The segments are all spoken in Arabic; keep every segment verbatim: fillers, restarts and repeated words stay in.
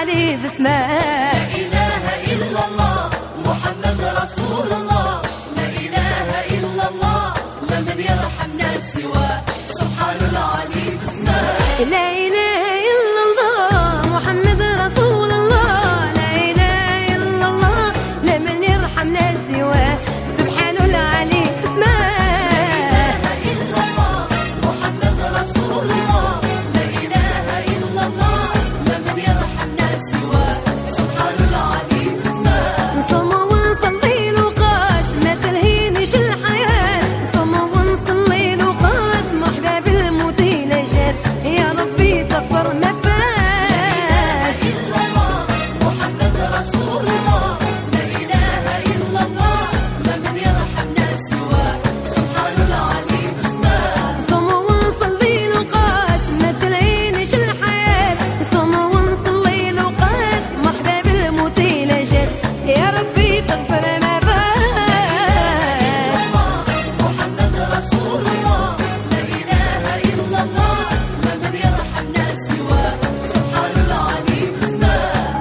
العلي باسمه. لا إله إلا الله محمد رسول الله، لا إله إلا الله لمن يرحمنا سواه، سبحان العلي باسمه. لا إله إلا الله محمد رسول الله، لا إله إلا الله لمن يرحمنا سواه، سبحان العلي باسمه. لا إله إلا الله محمد رسول الله، لا إله إلا الله لمن يرحمنا سواه، سبحان العلي باسمه. نصوم ونصلي لوقات ما تلهينيش الحياة، نصوم ونصلي لوقات مرحبا بالموت إلا جات، يا ربي تغفر ما فات. إلا الله محمد رسول الله، لا إله إلا الله لمن يرحمنا سواه، سبحان العلي باسمه. نصوم ونصلي لوقات ما تلهينيش الحياة، نصوم ونصلي لوقات مرحبا بالموت إلا جات، يا ربي تغفر ما فات. محمد رسول الله، لا إله إلا الله لمن يرحمنا سواه، سبحان العلي باسمه.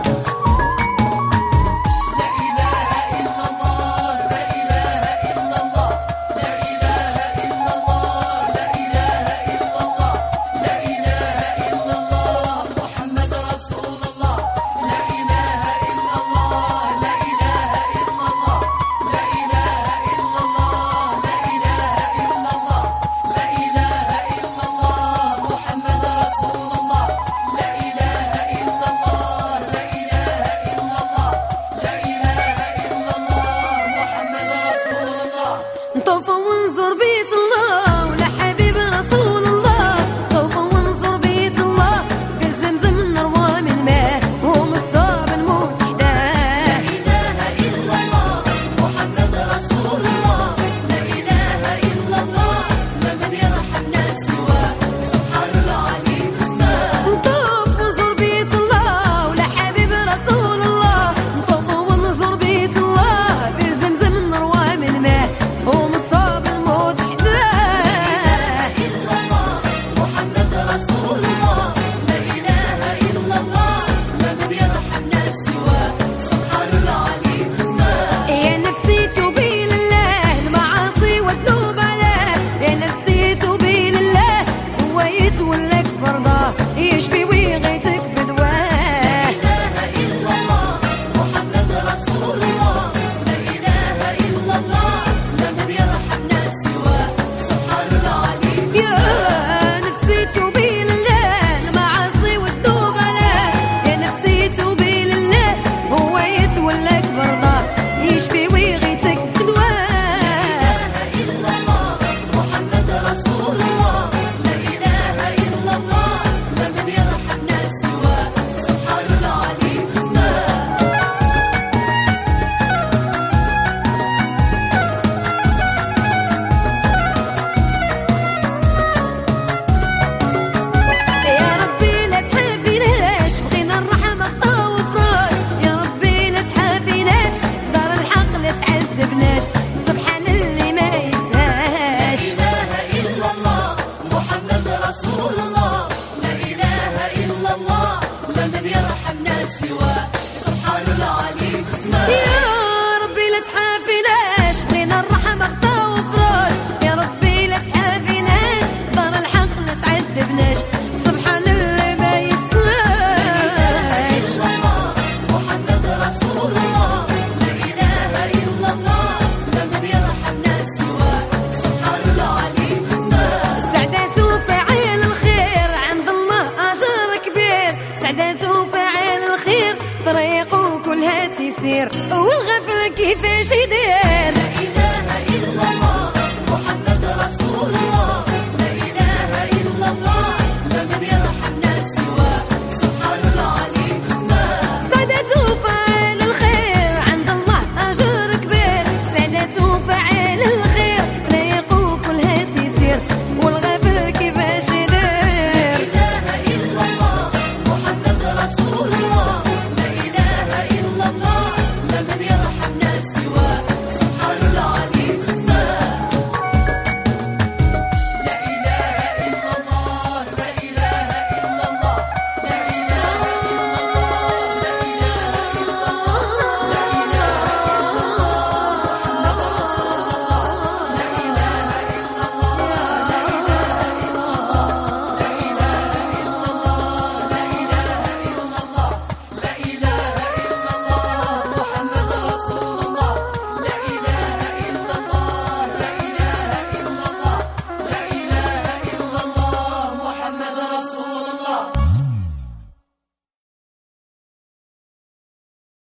لا إله إلا الله، لا إله إلا الله، لا إله إلا الله، لا إله إلا الله، لا إله إلا الله محمد رسول الله، لا إله إلا الله، لا إله إلا الله، لا إله إلا الله، لا إله إلا الله، لا إله إلا الله محمد رسول الله، لا إله إلا الله، لا إله إلا الله، لا إله إلا الله محمد رسول الله. نطوف ونزور بيت الله ولا حبيب رسول الله، نطوف ونزور بيت الله بالزمزم نروى من ماء ومصاب الموت حداه. لا إله إلا الله محمد رسول الله، لا إله إلا الله لمن يرحمنا سواه، سبحان العلي باسمه. نطوف ونزور بيت الله ولا حبيب رسول الله، نطوف ونزور بيت الله بالزمزم نروى من ماء ومصاب الموت حداه. إلا الله محمد رسول الله، لا إله إلا الله لمن يرحمنا سواه، سبحان العلي باسمه. يا نفسي توبي لله المعاصي والذنوب علاه، يا نفسي توبي لله هو يتولك برضاه يشفي ويغيثك بدواه. لا إله إلا الله محمد رسول الله، لا إله إلا الله لمن يرحمنا سواه، سبحان العلي يا نفسي توبي لله المعاصي والذنوب علاه، يا نفسي توبي لله هو يتولك برضاه يشفي ويغيثك بدواه. إلا الله محمد رسول الله، لا إله إلا الله لمن يرحمنا سواه، سبحان العلي باسمه. يا ربي لا تحافيناش بغينا الرحمة طوفراش، يا ربي لا تحافيناش في دار الحق لا تعذبناش، سبحان اللي ما يسهاش. لا إله إلا الله محمد رسول الله، لا إله إلا الله لمن يرحمنا سواه، سبحان العلي باسمه. يا ربي لا تحافيناش بغينا الرحمة طوفراش، يا ربي لا تحافيناش في دار الحق لا تعذبناش، سبحان اللي ما يسهاش. إلا الله محمد رسول الله، لا إله إلا الله لمن يرحمنا سواه، سبحان العلي باسمه. سعدات وفاعل الخير عند الله أجر كبير، سعدات وفاعل الخير طريقه كلها تيسير، والغفل كيفاش